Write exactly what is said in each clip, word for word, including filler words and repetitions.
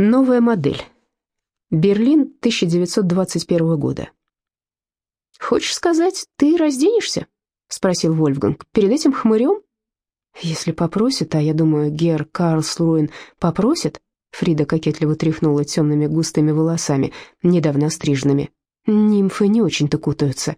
Новая модель. Берлин тысяча девятьсот двадцать первого года. «Хочешь сказать, ты разденешься?» — спросил Вольфганг. «Перед этим хмырем?» «Если попросит, а я думаю, герр Карлслруин попросит», — Фрида кокетливо тряхнула темными густыми волосами, недавно остриженными. «Нимфы не очень-то кутаются».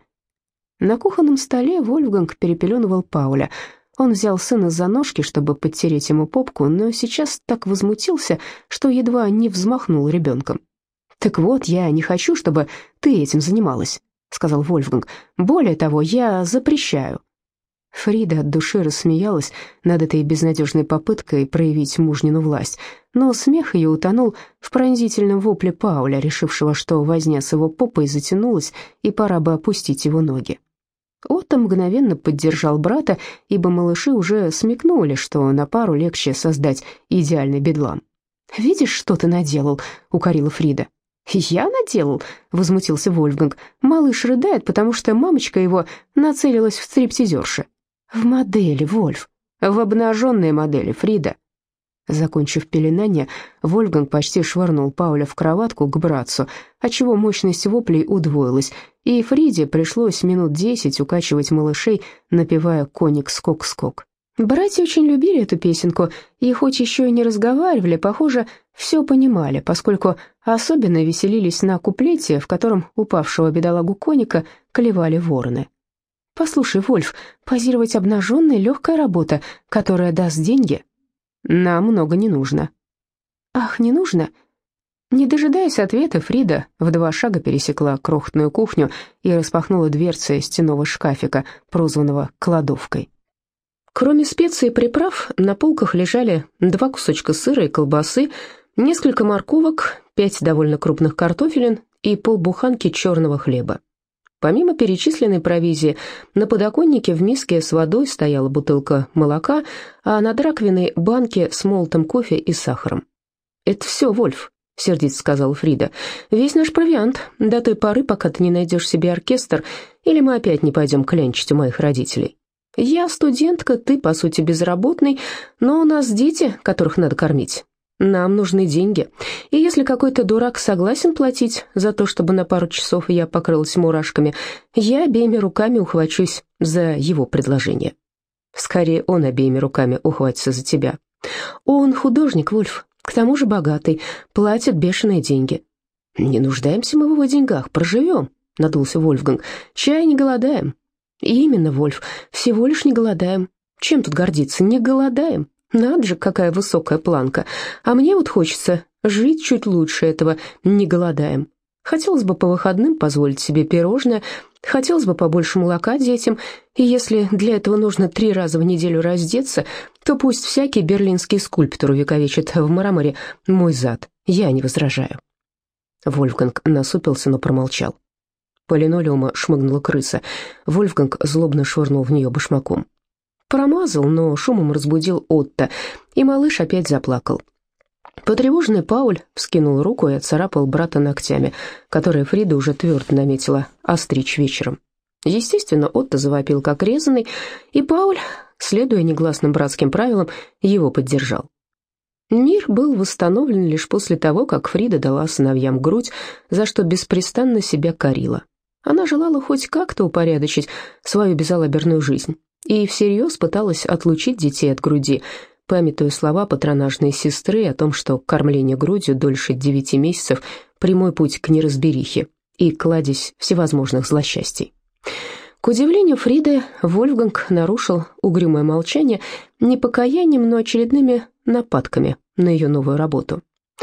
На кухонном столе Вольфганг перепеленывал Пауля. Он взял сына за ножки, чтобы подтереть ему попку, но сейчас так возмутился, что едва не взмахнул ребенком. «Так вот, я не хочу, чтобы ты этим занималась», — сказал Вольфганг. «Более того, я запрещаю». Фрида от души рассмеялась над этой безнадежной попыткой проявить мужнину власть, но смех ее утонул в пронзительном вопле Пауля, решившего, что возня с его попой затянулась, и пора бы опустить его ноги. Отто мгновенно поддержал брата, ибо малыши уже смекнули, что на пару легче создать идеальный бедлам. «Видишь, что ты наделал?» — укорила Фрида. «Я наделал?» — возмутился Вольфганг. «Малыш рыдает, потому что мамочка его нацелилась в стриптизерши». «В модели, Вольф». «В обнаженные модели, Фрида». Закончив пеленание, Вольфганг почти швырнул Пауля в кроватку к братцу, отчего мощность воплей удвоилась, и Фриде пришлось минут десять укачивать малышей, напевая «Коник скок-скок». Братья очень любили эту песенку, и хоть еще и не разговаривали, похоже, все понимали, поскольку особенно веселились на куплете, в котором упавшего бедолагу коника клевали вороны. «Послушай, Вольф, позировать обнаженной — легкая работа, которая даст деньги. Нам много не нужно». «Ах, не нужно?» Не дожидаясь ответа, Фрида в два шага пересекла крохотную кухню и распахнула дверцы стенного шкафика, прозванного кладовкой. Кроме специй и приправ, на полках лежали два кусочка сыра и колбасы, несколько морковок, пять довольно крупных картофелин и полбуханки черного хлеба. Помимо перечисленной провизии, на подоконнике в миске с водой стояла бутылка молока, а над раковиной банки с молотым кофе и сахаром. «Это все, Вольф», — сердито сказала Фрида. «Весь наш провиант до той поры, пока ты не найдешь себе оркестр, или мы опять не пойдем клянчить у моих родителей. Я студентка, ты, по сути, безработный, но у нас дети, которых надо кормить. Нам нужны деньги, и если какой-то дурак согласен платить за то, чтобы на пару часов я покрылась мурашками, я обеими руками ухвачусь за его предложение. Скорее, он обеими руками ухватится за тебя. Он художник, Вольф, к тому же богатый, платит бешеные деньги». «Не нуждаемся мы в его деньгах, проживем», — надулся Вольфганг. «Чай не голодаем». «Именно, Вольф, всего лишь не голодаем. Чем тут гордиться? Не голодаем. Надо же, какая высокая планка. А мне вот хочется жить чуть лучше этого, не голодаем. Хотелось бы по выходным позволить себе пирожное, хотелось бы побольше молока детям, и если для этого нужно три раза в неделю раздеться, то пусть всякий берлинский скульптор увековечит в мраморе мой зад. Я не возражаю». Вольфганг насупился, но промолчал. По линолеуму шмыгнула крыса. Вольфганг злобно швырнул в нее башмаком. Промазал, но шумом разбудил Отто, и малыш опять заплакал. Потревоженный Пауль вскинул руку и отцарапал брата ногтями, которые Фрида уже твердо наметила остричь вечером. Естественно, Отто завопил как резаный, и Пауль, следуя негласным братским правилам, его поддержал. Мир был восстановлен лишь после того, как Фрида дала сыновьям грудь, за что беспрестанно себя корила. Она желала хоть как-то упорядочить свою безалаберную жизнь и всерьез пыталась отлучить детей от груди, памятуя слова патронажной сестры о том, что кормление грудью дольше девяти месяцев – прямой путь к неразберихе и кладезь всевозможных злосчастий. К удивлению Фриды, Вольфганг нарушил угрюмое молчание не покаянием, но очередными нападками на ее новую работу.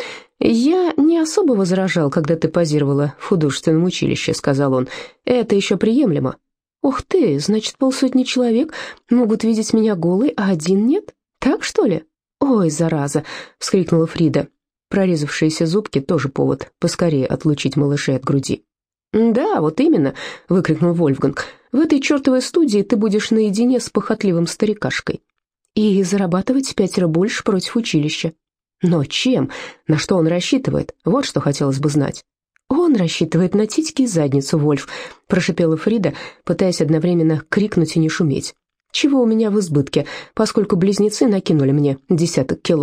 «Я не особо возражал, когда ты позировала в художественном училище», — сказал он. «Это еще приемлемо». «Ух ты, значит, полсотни человек могут видеть меня голой, а один нет? Так, что ли?» «Ой, зараза!» — вскрикнула Фрида. Прорезавшиеся зубки тоже повод поскорее отлучить малышей от груди. «Да, вот именно», — выкрикнул Вольфганг. «В этой чертовой студии ты будешь наедине с похотливым старикашкой. И зарабатывать пятеро больше против училища». «Но чем? На что он рассчитывает? Вот что хотелось бы знать». «Он рассчитывает на титьки и задницу, Вольф», — прошипела Фрида, пытаясь одновременно крикнуть и не шуметь. «Чего у меня в избытке, поскольку близнецы накинули мне десяток кило.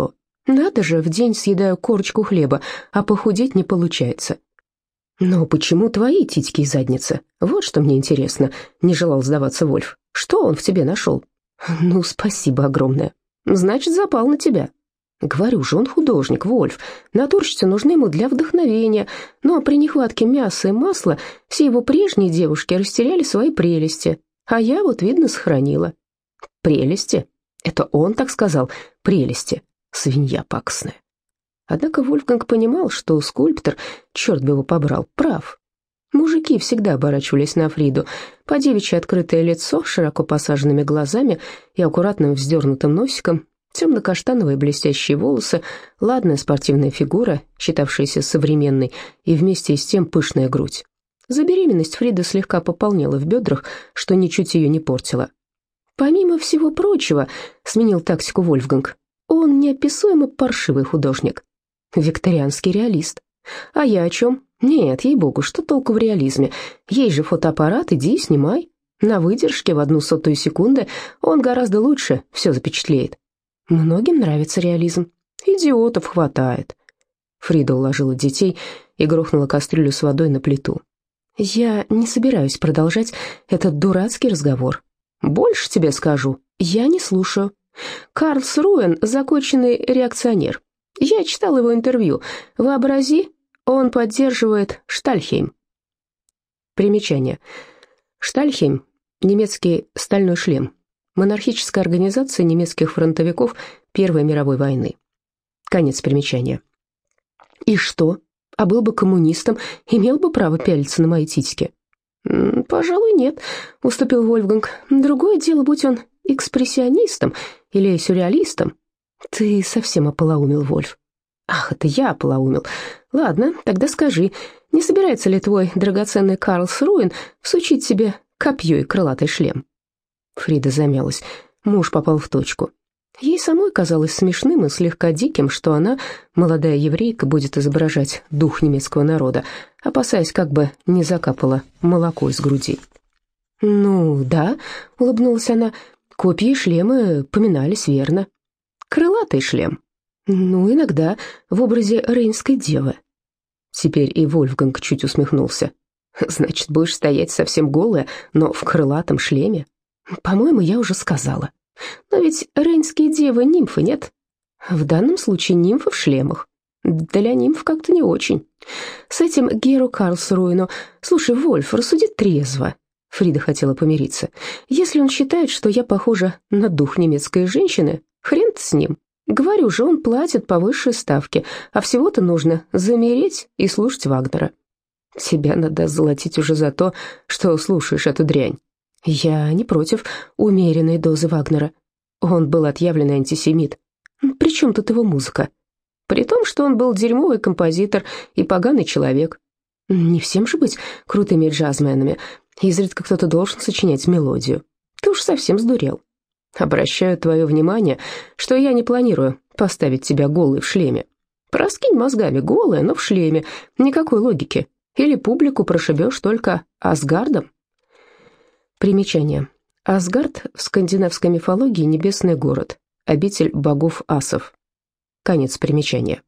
Надо же, в день съедаю корочку хлеба, а похудеть не получается. Но почему твои титьки и задница? Вот что мне интересно, не желал сдаваться Вольф. Что он в тебе нашел? Ну, спасибо огромное. Значит, запал на тебя. Говорю же, он художник, Вольф. Натурщицы нужны ему для вдохновения, но при нехватке мяса и масла все его прежние девушки растеряли свои прелести, а я вот, видно, сохранила. Прелести? Это он так сказал, прелести. Свинья пакостная. Однако Вольфганг понимал, что скульптор, черт бы его побрал, прав. Мужики всегда оборачивались на Фриду. По девичьи открытое лицо, широко посаженными глазами и аккуратным вздернутым носиком, темно-каштановые блестящие волосы, ладная спортивная фигура, считавшаяся современной, и вместе с тем пышная грудь. За беременность Фрида слегка пополнела в бедрах, что ничуть ее не портило. Помимо всего прочего, сменил тактику Вольфганг, он неописуемо паршивый художник. Викторианский реалист. А я о чем? Нет, ей-богу, что толку в реализме? Есть же фотоаппарат, иди и снимай. На выдержке в одну сотую секунды он гораздо лучше все запечатлеет. Многим нравится реализм. Идиотов хватает. Фрида уложила детей и грохнула кастрюлю с водой на плиту. Я не собираюсь продолжать этот дурацкий разговор. Больше тебе скажу, я не слушаю. Карлсруэн – законченный реакционер. Я читал его интервью. Вообрази, он поддерживает Штальхейм. Примечание. Штальхейм – немецкий стальной шлем. Монархическая организация немецких фронтовиков Первой мировой войны. Конец примечания. И что? А был бы коммунистом, имел бы право пялиться на мои титьки? «Пожалуй, нет», — уступил Вольфганг. «Другое дело, будь он экспрессионистом или сюрреалистом». «Ты совсем ополоумел, Вольф». «Ах, это я ополоумел. Ладно, тогда скажи, не собирается ли твой драгоценный Карлсруэн всучить себе копье и крылатый шлем?» Фрида замялась. Муж попал в точку. Ей самой казалось смешным и слегка диким, что она, молодая еврейка, будет изображать дух немецкого народа, опасаясь, как бы не закапало молоко из груди. «Ну, да», — улыбнулась она, — «копья и шлемы поминались верно». «Крылатый шлем?» «Ну, иногда, в образе Рейнской девы». Теперь и Вольфганг чуть усмехнулся. «Значит, будешь стоять совсем голая, но в крылатом шлеме?» «По-моему, я уже сказала». «Но ведь рейнские девы нимфы, нет?» «В данном случае нимфы в шлемах». «Для нимф как-то не очень». «С этим Геру Карлсруэну... Слушай, Вольф, рассуди трезво». Фрида хотела помириться. «Если он считает, что я похожа на дух немецкой женщины, хрен с ним. Говорю же, он платит по высшей ставке, а всего-то нужно замереть и слушать Вагнера». «Тебя надо золотить уже за то, что слушаешь эту дрянь». «Я не против умеренной дозы Вагнера. Он был отъявленный антисемит. При чем тут его музыка? При том, что он был дерьмовый композитор и поганый человек. Не всем же быть крутыми джазменами. Изредка кто-то должен сочинять мелодию. Ты уж совсем сдурел. Обращаю твое внимание, что я не планирую поставить тебя голой в шлеме. Проскинь мозгами, голая, но в шлеме. Никакой логики. Или публику прошибешь только Асгардом». Примечание. Асгард в скандинавской мифологии небесный город, обитель богов асов. Конец примечания.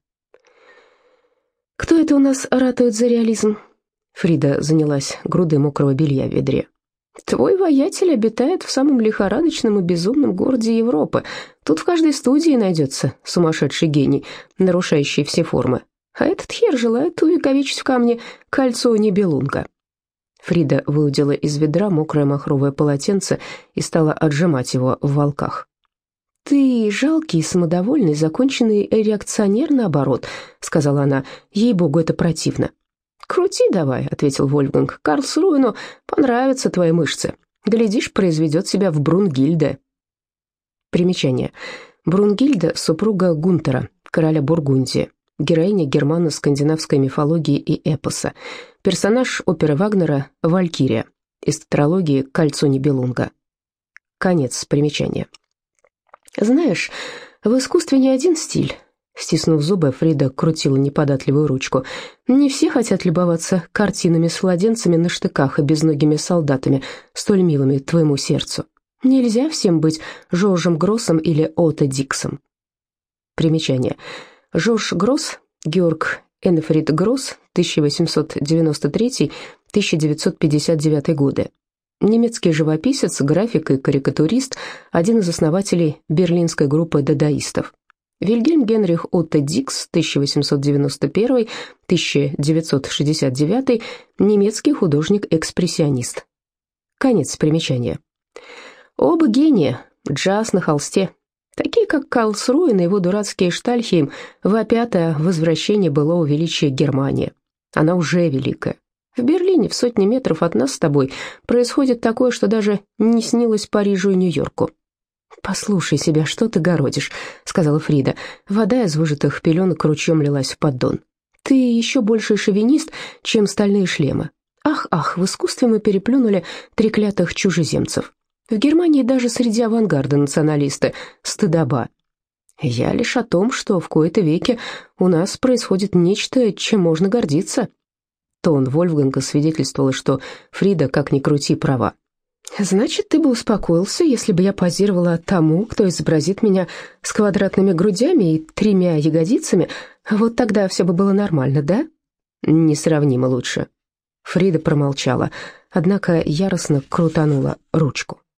«Кто это у нас ратует за реализм?» Фрида занялась грудой мокрого белья в ведре. «Твой воятель обитает в самом лихорадочном и безумном городе Европы. Тут в каждой студии найдется сумасшедший гений, нарушающий все формы. А этот хер желает увековечить в камне кольцо Нибелунга». Фрида выудила из ведра мокрое махровое полотенце и стала отжимать его в волках. «Ты жалкий, самодовольный, законченный реакционер, наоборот», — сказала она. «Ей-богу, это противно». «Крути давай», — ответил Вольфганг. «Карлсруэну понравятся твои мышцы. Глядишь, произведет себя в Брунгильде». Примечание. Брунгильда — супруга Гунтера, короля Бургундии, героиня германо-скандинавской мифологии и эпоса, персонаж оперы Вагнера «Валькирия», из тетралогии «Кольцо Нибелунга». Конец примечания. «Знаешь, в искусстве не один стиль». Стиснув зубы, Фрида крутила неподатливую ручку. «Не все хотят любоваться картинами с младенцами на штыках и безногими солдатами, столь милыми твоему сердцу. Нельзя всем быть Жоржем Гроссом или Отто Диксом». Примечание. Жорж Гросс, Георг Эннефрид Гросс, тысяча восемьсот девяносто третий — тысяча девятьсот пятьдесят девятый годы. Немецкий живописец, график и карикатурист, один из основателей берлинской группы дадаистов. Вильгельм Генрих Отто Дикс, тысяча восемьсот девяносто первый — тысяча девятьсот шестьдесят девятый, немецкий художник-экспрессионист. Конец примечания. Оба гения, джаз на холсте. Такие, как Карлсруэ и его дурацкий Штальхейм, вопят о возвращении былого величия Германии. Она уже великая. В Берлине, в сотни метров от нас с тобой, происходит такое, что даже не снилось Парижу и Нью-Йорку. «Послушай себя, что ты городишь», — сказала Фрида. Вода из выжатых пеленок ручьем лилась в поддон. «Ты еще больше шовинист, чем стальные шлемы. Ах, ах, в искусстве мы переплюнули треклятых чужеземцев. В Германии даже среди авангарда националисты. Стыдоба. Я лишь о том, что в кои-то веки у нас происходит нечто, чем можно гордиться». Тон Вольфганга свидетельствовал, что Фрида, как ни крути, права. «Значит, ты бы успокоился, если бы я позировала тому, кто изобразит меня с квадратными грудями и тремя ягодицами. Вот тогда все бы было нормально, да?» «Несравнимо лучше». Фрида промолчала, однако яростно крутанула ручку.